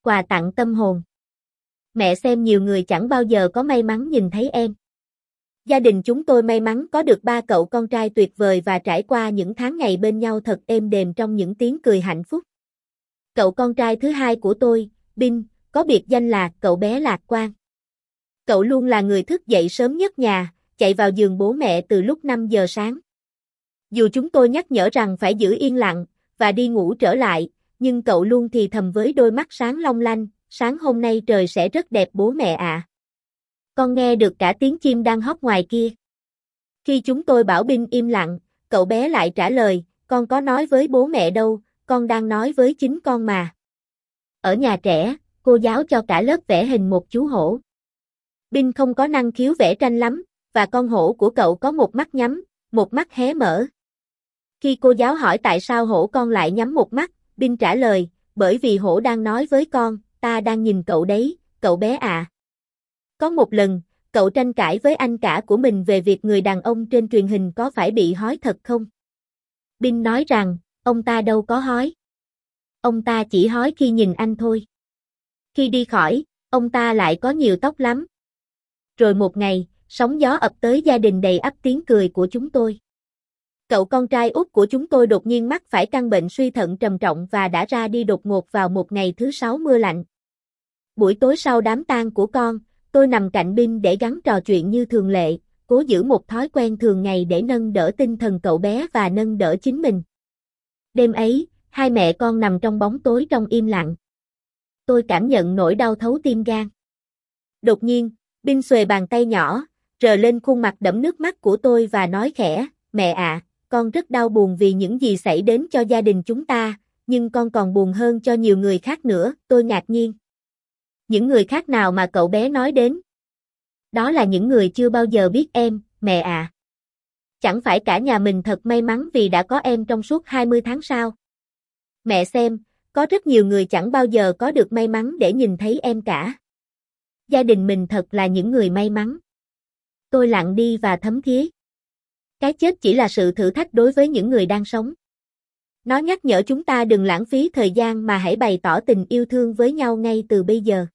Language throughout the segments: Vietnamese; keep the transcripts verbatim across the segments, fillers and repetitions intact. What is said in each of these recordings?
quà tặng tâm hồn. Mẹ xem nhiều người chẳng bao giờ có may mắn nhìn thấy em. Gia đình chúng tôi may mắn có được ba cậu con trai tuyệt vời và trải qua những tháng ngày bên nhau thật êm đềm trong những tiếng cười hạnh phúc. Cậu con trai thứ hai của tôi, Bin, có biệt danh là cậu bé lạc quan. Cậu luôn là người thức dậy sớm nhất nhà, chạy vào giường bố mẹ từ lúc năm giờ sáng. Dù chúng tôi nhắc nhở rằng phải giữ yên lặng và đi ngủ trở lại, nhưng cậu luôn thì thầm với đôi mắt sáng long lanh, sáng hôm nay trời sẽ rất đẹp bố mẹ ạ. Con nghe được cả tiếng chim đang hót ngoài kia. Khi chúng tôi bảo Bin im lặng, cậu bé lại trả lời, con có nói với bố mẹ đâu, con đang nói với chính con mà. Ở nhà trẻ, cô giáo cho cả lớp vẽ hình một chú hổ. Bin không có năng khiếu vẽ tranh lắm, và con hổ của cậu có một mắt nhắm, một mắt hé mở. Khi cô giáo hỏi tại sao hổ con lại nhắm một mắt, Bin trả lời, bởi vì hổ đang nói với con, ta đang nhìn cậu đấy, cậu bé à. Có một lần, cậu tranh cãi với anh cả của mình về việc người đàn ông trên truyền hình có phải bị hói thật không. Bin nói rằng, ông ta đâu có hói. Ông ta chỉ hói khi nhìn anh thôi. Khi đi khỏi, ông ta lại có nhiều tóc lắm. Rồi một ngày, sóng gió ập tới gia đình đầy ắp tiếng cười của chúng tôi. Cậu con trai út của chúng tôi đột nhiên mắc phải căn bệnh suy thận trầm trọng và đã ra đi đột ngột vào một ngày thứ sáu mưa lạnh. Buổi tối sau đám tang của con, tôi nằm cạnh Bin để gắng trò chuyện như thường lệ, cố giữ một thói quen thường ngày để nâng đỡ tinh thần cậu bé và nâng đỡ chính mình. Đêm ấy, hai mẹ con nằm trong bóng tối trong im lặng. Tôi cảm nhận nỗi đau thấu tim gan. Đột nhiên, Bin xuề bàn tay nhỏ, rờ lên khuôn mặt đẫm nước mắt của tôi và nói khẽ, mẹ ạ, con rất đau buồn vì những gì xảy đến cho gia đình chúng ta, nhưng con còn buồn hơn cho nhiều người khác nữa, tôi ngạc nhiên. Những người khác nào mà cậu bé nói đến? Đó là những người chưa bao giờ biết em, mẹ ạ. Chẳng phải cả nhà mình thật may mắn vì đã có em trong suốt hai mươi tháng sao? Mẹ xem, có rất nhiều người chẳng bao giờ có được may mắn để nhìn thấy em cả. Gia đình mình thật là những người may mắn. Tôi lặng đi và thấm thía. Cái chết chỉ là sự thử thách đối với những người đang sống. Nó nhắc nhở chúng ta đừng lãng phí thời gian mà hãy bày tỏ tình yêu thương với nhau ngay từ bây giờ.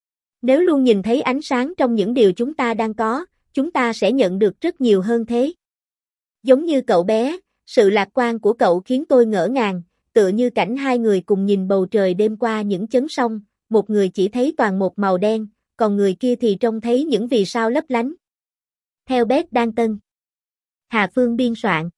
Nếu luôn nhìn thấy ánh sáng trong những điều chúng ta đang có, chúng ta sẽ nhận được rất nhiều hơn thế. Giống như cậu bé, sự lạc quan của cậu khiến tôi ngỡ ngàng, tựa như cảnh hai người cùng nhìn bầu trời đêm qua những chấn sông, một người chỉ thấy toàn một màu đen, còn người kia thì trông thấy những vì sao lấp lánh. Theo Beth Đan Tân. Hà Phương biên soạn.